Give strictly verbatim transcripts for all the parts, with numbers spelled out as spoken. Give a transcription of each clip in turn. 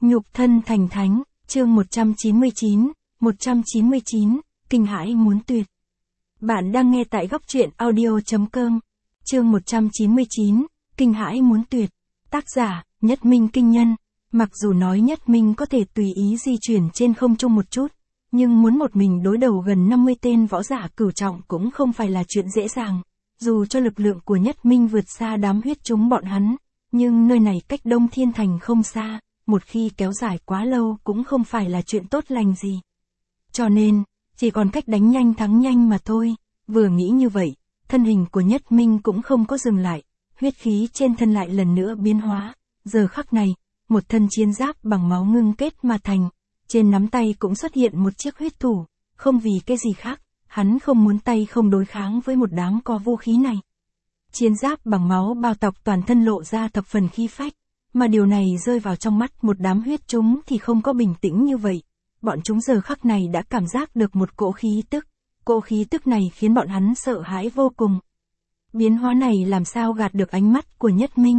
Nhục thân thành thánh, chương một trăm chín mươi chín, một trăm chín mươi chín, kinh hãi muốn tuyệt. Bạn đang nghe tại góc truyện audio.com, chương một trăm chín mươi chín, kinh hãi muốn tuyệt. Tác giả, Nhất Minh Kinh Nhân. Mặc dù nói Nhất Minh có thể tùy ý di chuyển trên không trung một chút, nhưng muốn một mình đối đầu gần năm mươi tên võ giả cửu trọng cũng không phải là chuyện dễ dàng. Dù cho lực lượng của Nhất Minh vượt xa đám huyết chúng bọn hắn, nhưng nơi này cách Đông Thiên Thành không xa, một khi kéo dài quá lâu cũng không phải là chuyện tốt lành gì. Cho nên, chỉ còn cách đánh nhanh thắng nhanh mà thôi. Vừa nghĩ như vậy, thân hình của Nhất Minh cũng không có dừng lại, huyết khí trên thân lại lần nữa biến hóa. Giờ khắc này, một thân chiến giáp bằng máu ngưng kết mà thành, trên nắm tay cũng xuất hiện một chiếc huyết thủ, không vì cái gì khác, hắn không muốn tay không đối kháng với một đám có vũ khí này. Chiến giáp bằng máu bao tọc toàn thân lộ ra thập phần khí phách, mà điều này rơi vào trong mắt một đám huyết chúng thì không có bình tĩnh như vậy. Bọn chúng giờ khắc này đã cảm giác được một cỗ khí tức, cỗ khí tức này khiến bọn hắn sợ hãi vô cùng. Biến hóa này làm sao gạt được ánh mắt của Nhất Minh.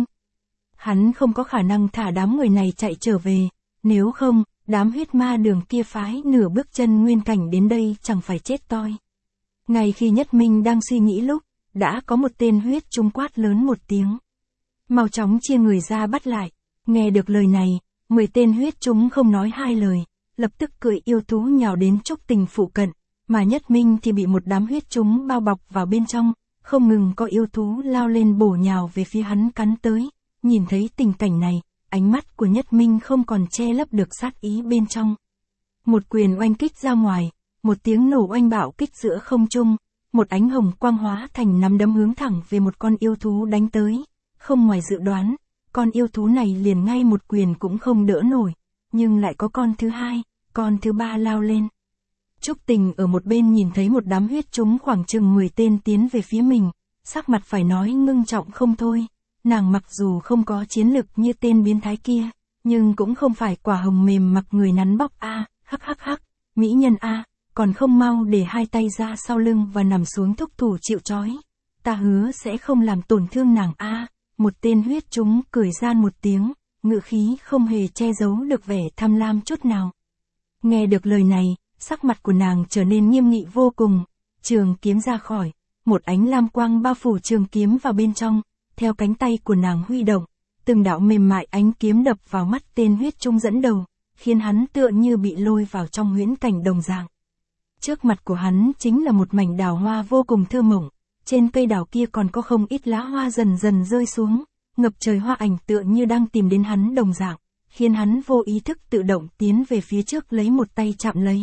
Hắn không có khả năng thả đám người này chạy trở về, nếu không, đám huyết ma đường kia phái nửa bước chân nguyên cảnh đến đây chẳng phải chết toi. Ngay khi Nhất Minh đang suy nghĩ lúc, đã có một tên huyết chúng quát lớn một tiếng. Mau chóng chia người ra bắt lại. Nghe được lời này, mười tên huyết chúng không nói hai lời, lập tức cười yêu thú nhào đến Trúc Tình phụ cận, mà Nhất Minh thì bị một đám huyết chúng bao bọc vào bên trong, không ngừng có yêu thú lao lên bổ nhào về phía hắn cắn tới. Nhìn thấy tình cảnh này, ánh mắt của Nhất Minh không còn che lấp được sát ý bên trong. Một quyền oanh kích ra ngoài, một tiếng nổ oanh bạo kích giữa không trung, một ánh hồng quang hóa thành nắm đấm hướng thẳng về một con yêu thú đánh tới. Không ngoài dự đoán, con yêu thú này liền ngay một quyền cũng không đỡ nổi, nhưng lại có con thứ hai, con thứ ba lao lên. Trúc Tình ở một bên nhìn thấy một đám huyết chúng khoảng chừng mười tên tiến về phía mình, sắc mặt phải nói ngưng trọng không thôi. Nàng mặc dù không có chiến lực như tên biến thái kia, nhưng cũng không phải quả hồng mềm mặc người nắn bóc a, hắc hắc hắc, mỹ nhân a, còn không mau để hai tay ra sau lưng và nằm xuống thúc thủ chịu trói. Ta hứa sẽ không làm tổn thương nàng a. Một tên huyết chúng cười gian một tiếng, ngữ khí không hề che giấu được vẻ tham lam chút nào. Nghe được lời này, sắc mặt của nàng trở nên nghiêm nghị vô cùng, trường kiếm ra khỏi, một ánh lam quang bao phủ trường kiếm vào bên trong, theo cánh tay của nàng huy động, từng đạo mềm mại ánh kiếm đập vào mắt tên huyết chúng dẫn đầu, khiến hắn tựa như bị lôi vào trong huyễn cảnh đồng dạng. Trước mặt của hắn chính là một mảnh đào hoa vô cùng thơ mộng. Trên cây đào kia còn có không ít lá hoa dần dần rơi xuống, ngập trời hoa ảnh tựa như đang tìm đến hắn đồng dạng, khiến hắn vô ý thức tự động tiến về phía trước lấy một tay chạm lấy.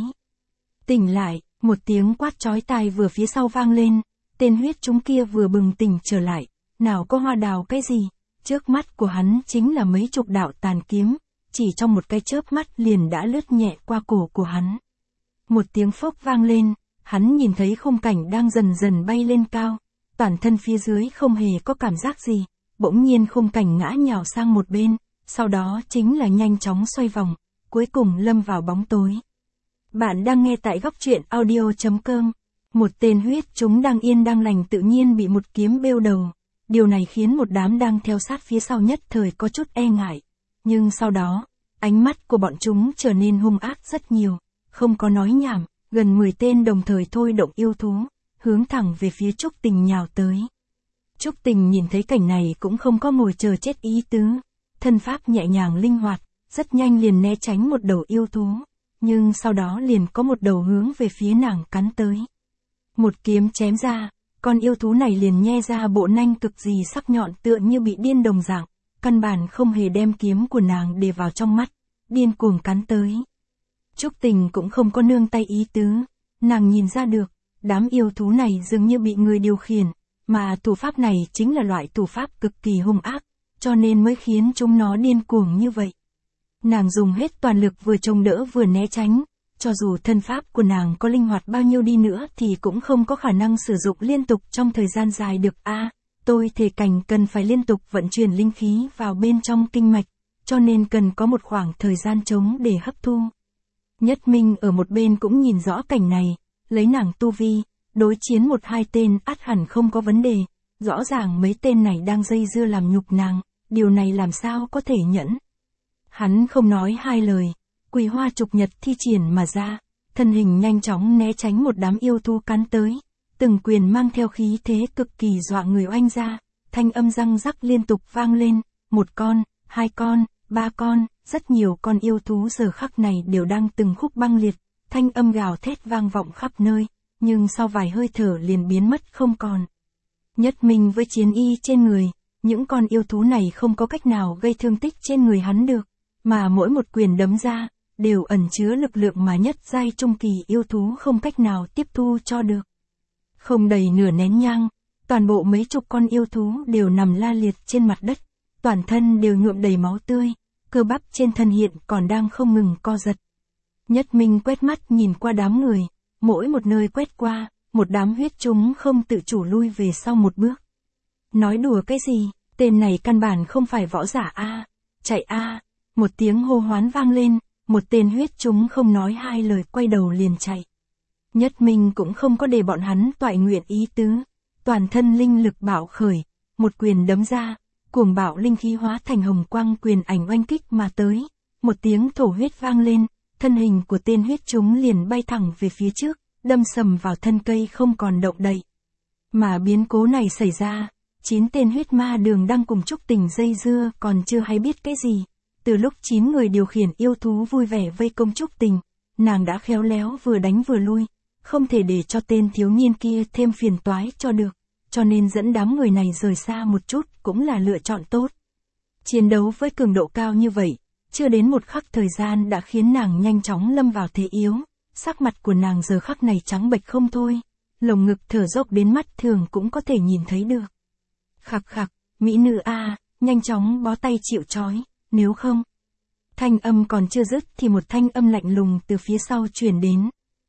Tỉnh lại, một tiếng quát chói tai vừa phía sau vang lên, tên huyết chúng kia vừa bừng tỉnh trở lại, nào có hoa đào cái gì, trước mắt của hắn chính là mấy chục đạo tàn kiếm, chỉ trong một cái chớp mắt liền đã lướt nhẹ qua cổ của hắn. Một tiếng phốc vang lên. Hắn nhìn thấy khung cảnh đang dần dần bay lên cao, toàn thân phía dưới không hề có cảm giác gì, bỗng nhiên khung cảnh ngã nhào sang một bên, sau đó chính là nhanh chóng xoay vòng, cuối cùng lâm vào bóng tối. Bạn đang nghe tại góc truyện audio.com, một tên huyết chúng đang yên đang lành tự nhiên bị một kiếm bêu đầu, điều này khiến một đám đang theo sát phía sau nhất thời có chút e ngại, nhưng sau đó, ánh mắt của bọn chúng trở nên hung ác rất nhiều, không có nói nhảm. Gần mười tên đồng thời thôi động yêu thú, hướng thẳng về phía Trúc Tình nhào tới. Trúc Tình nhìn thấy cảnh này cũng không có ngồi chờ chết ý tứ, thân pháp nhẹ nhàng linh hoạt, rất nhanh liền né tránh một đầu yêu thú, nhưng sau đó liền có một đầu hướng về phía nàng cắn tới. Một kiếm chém ra, con yêu thú này liền nhe ra bộ nanh cực kỳ sắc nhọn tựa như bị điên đồng dạng, căn bản không hề đem kiếm của nàng để vào trong mắt, điên cuồng cắn tới. Trúc Tình cũng không có nương tay ý tứ, nàng nhìn ra được, đám yêu thú này dường như bị người điều khiển, mà thủ pháp này chính là loại thủ pháp cực kỳ hung ác, cho nên mới khiến chúng nó điên cuồng như vậy. Nàng dùng hết toàn lực vừa chống đỡ vừa né tránh, cho dù thân pháp của nàng có linh hoạt bao nhiêu đi nữa thì cũng không có khả năng sử dụng liên tục trong thời gian dài được a. À, tôi thể cảnh cần phải liên tục vận chuyển linh khí vào bên trong kinh mạch, cho nên cần có một khoảng thời gian trống để hấp thu. Nhất Minh ở một bên cũng nhìn rõ cảnh này, lấy nàng tu vi, đối chiến một hai tên ắt hẳn không có vấn đề, rõ ràng mấy tên này đang dây dưa làm nhục nàng, điều này làm sao có thể nhẫn. Hắn không nói hai lời, quỳ hoa trục nhật thi triển mà ra, thân hình nhanh chóng né tránh một đám yêu thú cắn tới, từng quyền mang theo khí thế cực kỳ dọa người oanh ra, thanh âm răng rắc liên tục vang lên, một con, hai con, ba con, rất nhiều con yêu thú giờ khắc này đều đang từng khúc băng liệt, thanh âm gào thét vang vọng khắp nơi, nhưng sau vài hơi thở liền biến mất không còn. Nhất Minh với chiến y trên người, những con yêu thú này không có cách nào gây thương tích trên người hắn được, mà mỗi một quyền đấm ra, đều ẩn chứa lực lượng mà nhất giai trung kỳ yêu thú không cách nào tiếp thu cho được. Không đầy nửa nén nhang, toàn bộ mấy chục con yêu thú đều nằm la liệt trên mặt đất, toàn thân đều nhuộm đầy máu tươi, cơ bắp trên thân hiện còn đang không ngừng co giật. Nhất Minh quét mắt nhìn qua đám người, mỗi một nơi quét qua, một đám huyết chúng không tự chủ lui về sau một bước. Nói đùa cái gì, tên này căn bản không phải võ giả a, chạy a, một tiếng hô hoán vang lên, một tên huyết chúng không nói hai lời quay đầu liền chạy. Nhất Minh cũng không có để bọn hắn toại nguyện ý tứ, toàn thân linh lực bạo khởi, một quyền đấm ra, cuồng bạo linh khí hóa thành hồng quang quyền ảnh oanh kích mà tới, một tiếng thổ huyết vang lên, thân hình của tên huyết chúng liền bay thẳng về phía trước, đâm sầm vào thân cây không còn động đậy. Mà biến cố này xảy ra, chín tên huyết ma đường đang cùng Trúc Tình dây dưa còn chưa hay biết cái gì. Từ lúc chín người điều khiển yêu thú vui vẻ vây công Trúc Tình, nàng đã khéo léo vừa đánh vừa lui, không thể để cho tên thiếu niên kia thêm phiền toái cho được, cho nên dẫn đám người này rời xa một chút cũng là lựa chọn tốt. Chiến đấu với cường độ cao như vậy, chưa đến một khắc thời gian đã khiến nàng nhanh chóng lâm vào thế yếu, sắc mặt của nàng giờ khắc này trắng bệch không thôi, lồng ngực thở dốc đến mắt thường cũng có thể nhìn thấy được. Khặc khặc, mỹ nữ a, nhanh chóng bó tay chịu trói, nếu không. Thanh âm còn chưa dứt thì một thanh âm lạnh lùng từ phía sau truyền đến.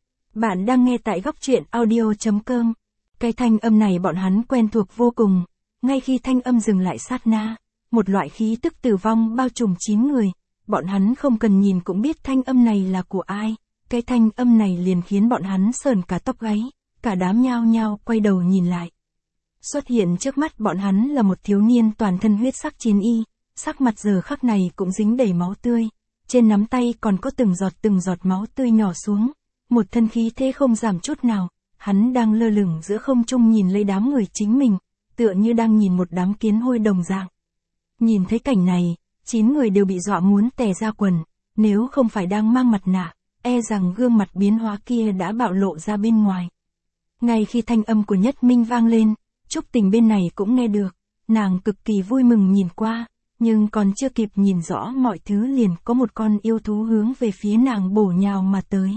Bạn đang nghe tại góc truyện audio chấm com. Cái thanh âm này bọn hắn quen thuộc vô cùng, ngay khi thanh âm dừng lại sát na, một loại khí tức tử vong bao trùm chín người, bọn hắn không cần nhìn cũng biết thanh âm này là của ai, cái thanh âm này liền khiến bọn hắn sờn cả tóc gáy, cả đám nhao nhao quay đầu nhìn lại. Xuất hiện trước mắt bọn hắn là một thiếu niên toàn thân huyết sắc chiến y, sắc mặt giờ khắc này cũng dính đầy máu tươi, trên nắm tay còn có từng giọt từng giọt máu tươi nhỏ xuống, một thân khí thế không giảm chút nào, hắn đang lơ lửng giữa không trung nhìn lấy đám người chính mình, tựa như đang nhìn một đám kiến hôi đồng dạng. Nhìn thấy cảnh này, chín người đều bị dọa muốn tè ra quần, nếu không phải đang mang mặt nạ, e rằng gương mặt biến hóa kia đã bạo lộ ra bên ngoài. Ngay khi thanh âm của Nhất Minh vang lên, Trúc Tình bên này cũng nghe được, nàng cực kỳ vui mừng nhìn qua, nhưng còn chưa kịp nhìn rõ mọi thứ liền có một con yêu thú hướng về phía nàng bổ nhào mà tới.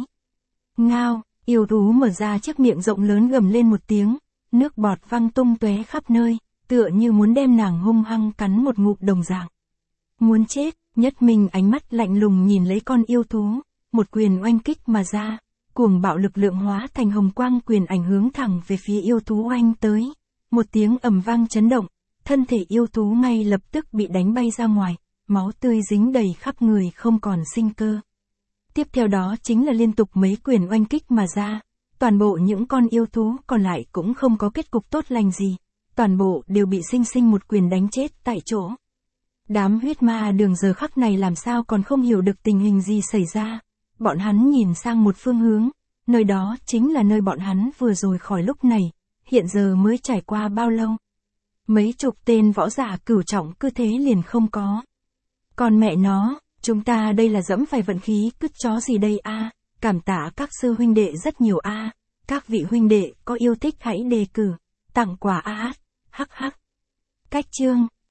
Ngao, yêu thú mở ra chiếc miệng rộng lớn gầm lên một tiếng, nước bọt văng tung tóe khắp nơi, tựa như muốn đem nàng hung hăng cắn một ngụm đồng dạng. Muốn chết, Nhất Minh ánh mắt lạnh lùng nhìn lấy con yêu thú, một quyền oanh kích mà ra, cuồng bạo lực lượng hóa thành hồng quang quyền ảnh hướng thẳng về phía yêu thú oanh tới. Một tiếng ầm vang chấn động, thân thể yêu thú ngay lập tức bị đánh bay ra ngoài, máu tươi dính đầy khắp người không còn sinh cơ. Tiếp theo đó chính là liên tục mấy quyền oanh kích mà ra, toàn bộ những con yêu thú còn lại cũng không có kết cục tốt lành gì, toàn bộ đều bị sinh sinh một quyền đánh chết tại chỗ. Đám huyết ma đường giờ khắc này làm sao còn không hiểu được tình hình gì xảy ra, bọn hắn nhìn sang một phương hướng, nơi đó chính là nơi bọn hắn vừa rồi khỏi lúc này, hiện giờ mới trải qua bao lâu. Mấy chục tên võ giả cửu trọng cứ thế liền không có. Còn mẹ nó, chúng ta đây là dẫm phải vận khí cứt chó gì đây a? Cảm tạ các sư huynh đệ rất nhiều a. Các vị huynh đệ có yêu thích hãy đề cử, tặng quà a. Hắc hắc. Cách chương